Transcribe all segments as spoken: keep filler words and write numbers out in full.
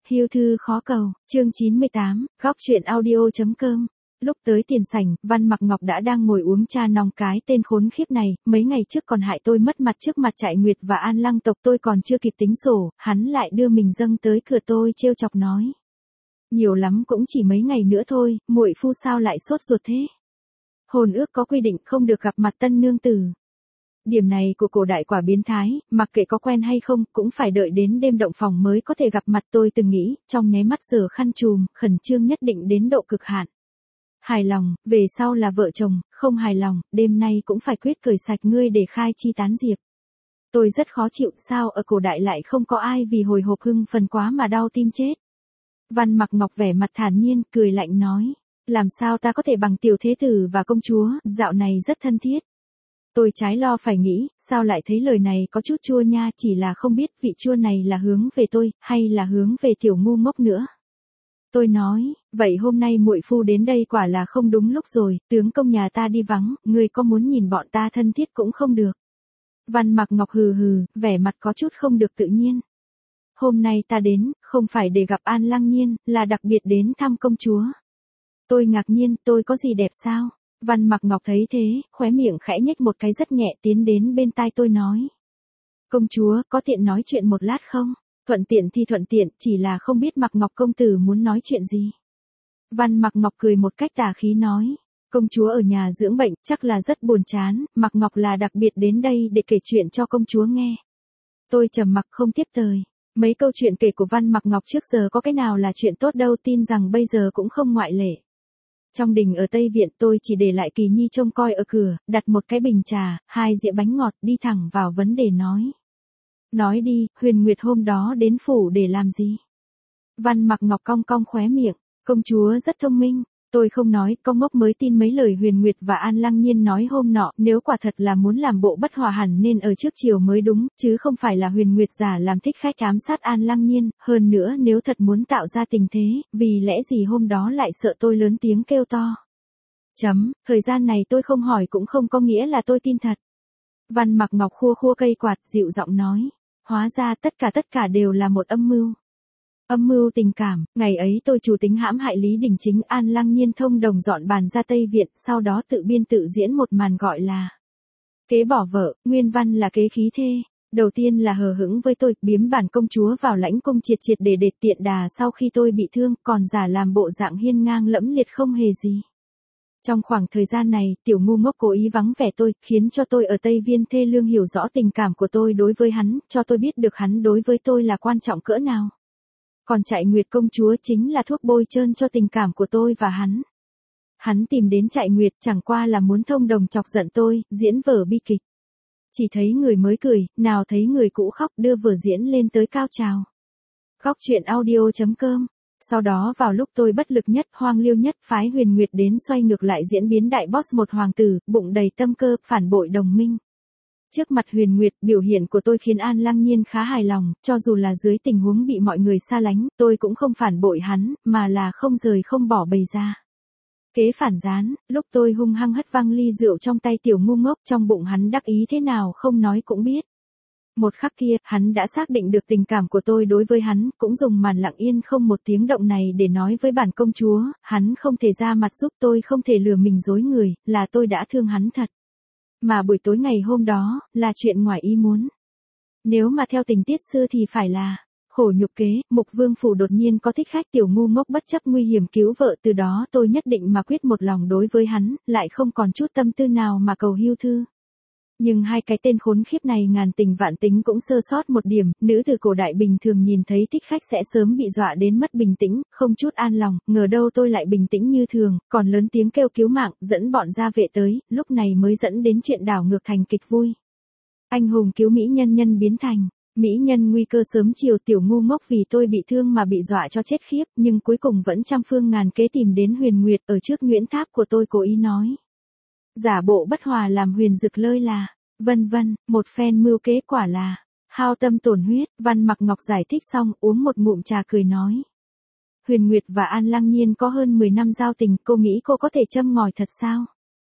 Hưu thư khó cầu, chương chín mươi tám, góc chuyện audio.com. Lúc tới tiền sảnh, Văn Mặc Ngọc đã đang ngồi uống trà nóng, cái tên khốn khiếp này, mấy ngày trước còn hại tôi mất mặt trước mặt Trại Nguyệt và An Lăng tộc, tôi còn chưa kịp tính sổ, hắn lại đưa mình dâng tới cửa tôi trêu chọc nói. Nhiều lắm cũng chỉ mấy ngày nữa thôi, muội phu sao lại sốt ruột thế? Hôn ước có quy định không được gặp mặt tân nương tử. Điểm này của cổ đại quả biến thái, mặc kệ có quen hay không, cũng phải đợi đến đêm động phòng mới có thể gặp mặt. Tôi từng nghĩ, trong nháy mắt giở khăn trùm, khẩn trương nhất định đến độ cực hạn. Hài lòng, về sau là vợ chồng, không hài lòng, đêm nay cũng phải quyết cởi sạch ngươi để khai chi tán diệp. Tôi rất khó chịu, sao ở cổ đại lại không có ai vì hồi hộp hưng phần quá mà đau tim chết. Văn Mặc Ngọc vẻ mặt thản nhiên, cười lạnh nói, làm sao ta có thể bằng tiểu thế tử và công chúa, dạo này rất thân thiết. Tôi trái lo phải nghĩ, sao lại thấy lời này có chút chua nha, chỉ là không biết vị chua này là hướng về tôi, hay là hướng về tiểu ngu ngốc nữa. Tôi nói, vậy hôm nay muội phu đến đây quả là không đúng lúc rồi, tướng công nhà ta đi vắng, ngươi có muốn nhìn bọn ta thân thiết cũng không được. Văn Mặc Ngọc hừ hừ, vẻ mặt có chút không được tự nhiên. Hôm nay ta đến, không phải để gặp An Lăng Nhiên, là đặc biệt đến thăm công chúa. Tôi ngạc nhiên, tôi có gì đẹp sao? Văn Mặc Ngọc thấy thế, khóe miệng khẽ nhếch một cái rất nhẹ, tiến đến bên tai tôi nói. Công chúa, có tiện nói chuyện một lát không? Thuận tiện thì thuận tiện, chỉ là không biết Mặc Ngọc công tử muốn nói chuyện gì. Văn Mặc Ngọc cười một cách tà khí nói. Công chúa ở nhà dưỡng bệnh, chắc là rất buồn chán, Mặc Ngọc là đặc biệt đến đây để kể chuyện cho công chúa nghe. Tôi trầm mặc không tiếp lời. Mấy câu chuyện kể của Văn Mặc Ngọc trước giờ có cái nào là chuyện tốt đâu, tin rằng bây giờ cũng không ngoại lệ. Trong đình ở Tây Viện tôi chỉ để lại Kỳ Nhi trông coi ở cửa, đặt một cái bình trà, hai dĩa bánh ngọt, đi thẳng vào vấn đề nói. Nói đi, Huyền Nguyệt hôm đó đến phủ để làm gì? Văn Mặc Ngọc cong cong khóe miệng, công chúa rất thông minh. Tôi không nói, con ngốc mới tin mấy lời Huyền Nguyệt và An Lăng Nhiên nói hôm nọ, nếu quả thật là muốn làm bộ bất hòa hẳn nên ở trước chiều mới đúng, chứ không phải là Huyền Nguyệt giả làm thích khách ám sát An Lăng Nhiên, hơn nữa nếu thật muốn tạo ra tình thế, vì lẽ gì hôm đó lại sợ tôi lớn tiếng kêu to. Chấm, thời gian này tôi không hỏi cũng không có nghĩa là tôi tin thật. Văn Mặc Ngọc khua khua cây quạt, dịu giọng nói, hóa ra tất cả tất cả đều là một âm mưu. Âm mưu tình cảm, ngày ấy tôi chủ tính hãm hại Lý Đình Chính, An Lăng Nhiên thông đồng dọn bàn ra Tây Viện, sau đó tự biên tự diễn một màn gọi là kế bỏ vợ, nguyên văn là kế khí thê. Đầu tiên là hờ hững với tôi, biếm bản công chúa vào lãnh cung triệt triệt để để tiện đà sau khi tôi bị thương, còn giả làm bộ dạng hiên ngang lẫm liệt không hề gì. Trong khoảng thời gian này, tiểu ngu ngốc cố ý vắng vẻ tôi, khiến cho tôi ở Tây Viên thê lương hiểu rõ tình cảm của tôi đối với hắn, cho tôi biết được hắn đối với tôi là quan trọng cỡ nào. Còn Trại Nguyệt công chúa chính là thuốc bôi trơn cho tình cảm của tôi và hắn. Hắn tìm đến Trại Nguyệt chẳng qua là muốn thông đồng chọc giận tôi, diễn vở bi kịch. Chỉ thấy người mới cười, nào thấy người cũ khóc, đưa vở diễn lên tới cao trào. Góc chuyện audio.com. Sau đó vào lúc tôi bất lực nhất, hoang liêu nhất, phái Huyền Nguyệt đến xoay ngược lại diễn biến đại boss một hoàng tử, bụng đầy tâm cơ, phản bội đồng minh. Trước mặt Huyền Nguyệt, biểu hiện của tôi khiến An Lăng Nhiên khá hài lòng, cho dù là dưới tình huống bị mọi người xa lánh, tôi cũng không phản bội hắn, mà là không rời không bỏ bày ra. Kế phản gián, lúc tôi hung hăng hất văng ly rượu trong tay tiểu ngu ngốc, trong bụng hắn đắc ý thế nào không nói cũng biết. Một khắc kia, hắn đã xác định được tình cảm của tôi đối với hắn, cũng dùng màn lặng yên không một tiếng động này để nói với bản công chúa, hắn không thể ra mặt giúp tôi, không thể lừa mình dối người, là tôi đã thương hắn thật. Mà buổi tối ngày hôm đó, là chuyện ngoài ý muốn. Nếu mà theo tình tiết xưa thì phải là khổ nhục kế, Mục Vương phủ đột nhiên có thích khách, tiểu ngu ngốc bất chấp nguy hiểm cứu vợ, từ đó tôi nhất định mà quyết một lòng đối với hắn, lại không còn chút tâm tư nào mà cầu hưu thư. Nhưng hai cái tên khốn khiếp này ngàn tình vạn tính cũng sơ sót một điểm, nữ từ cổ đại bình thường nhìn thấy thích khách sẽ sớm bị dọa đến mất bình tĩnh, không chút an lòng, ngờ đâu tôi lại bình tĩnh như thường, còn lớn tiếng kêu cứu mạng, dẫn bọn gia vệ tới, lúc này mới dẫn đến chuyện đảo ngược thành kịch vui. Anh hùng cứu mỹ nhân, nhân biến thành mỹ nhân, nguy cơ sớm chiều, tiểu ngu ngốc vì tôi bị thương mà bị dọa cho chết khiếp, nhưng cuối cùng vẫn trăm phương ngàn kế tìm đến Huyền Nguyệt, ở trước Nguyễn Tháp của tôi cố ý nói. Giả bộ bất hòa làm Huyền Dực lơi là, vân vân, một phen mưu kế quả là hao tâm tổn huyết. Văn Mặc Ngọc giải thích xong, uống một ngụm trà cười nói. Huyền Nguyệt và An Lăng Nhiên có hơn mười năm giao tình, cô nghĩ cô có thể châm ngòi thật sao?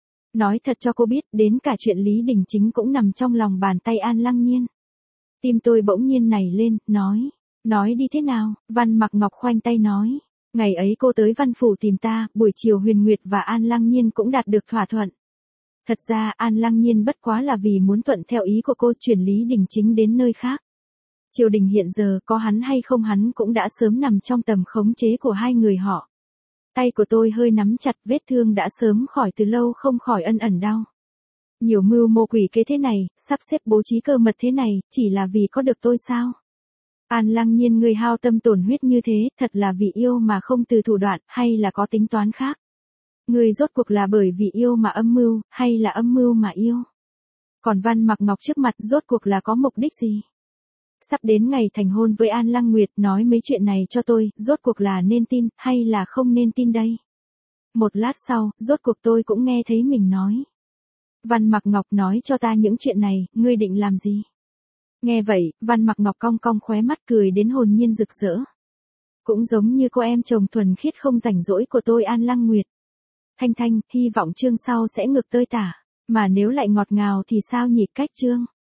Nói thật cho cô biết, đến cả chuyện Lý Đình Chính cũng nằm trong lòng bàn tay An Lăng Nhiên. Tim tôi bỗng nhiên nảy lên, nói, Nói đi thế nào? Văn Mặc Ngọc khoanh tay nói. Ngày ấy cô tới văn phủ tìm ta, buổi chiều Huyền Nguyệt và An Lăng Nhiên cũng đạt được thỏa thuận. Thật ra An Lăng Nhiên bất quá là vì muốn thuận theo ý của cô chuyển Lý Đình Chính đến nơi khác. Triều đình hiện giờ có hắn hay không hắn cũng đã sớm nằm trong tầm khống chế của hai người họ. Tay của tôi hơi nắm chặt, vết thương đã sớm khỏi từ lâu không khỏi ân ẩn đau. Nhiều mưu mô quỷ kế thế này, sắp xếp bố trí cơ mật thế này, chỉ là vì có được tôi sao? An Lăng Nhiên, người hao tâm tổn huyết như thế, thật là vì yêu mà không từ thủ đoạn, hay là có tính toán khác? Người rốt cuộc là bởi vì yêu mà âm mưu, hay là âm mưu mà yêu? Còn Văn Mặc Ngọc trước mặt rốt cuộc là có mục đích gì? Sắp đến ngày thành hôn với An Lăng Nguyệt, nói mấy chuyện này cho tôi, rốt cuộc là nên tin, hay là không nên tin đây? Một lát sau, rốt cuộc tôi cũng nghe thấy mình nói. Văn Mặc Ngọc, nói cho ta những chuyện này, ngươi định làm gì? Nghe vậy, Văn Mặc Ngọc cong cong khóe mắt cười đến hồn nhiên rực rỡ. Cũng giống như cô em chồng thuần khiết không rảnh rỗi của tôi An Lăng Nguyệt. Thanh Thanh, hy vọng chương sau sẽ ngược tơi tả, mà nếu lại ngọt ngào thì sao nhỉ? Cách chương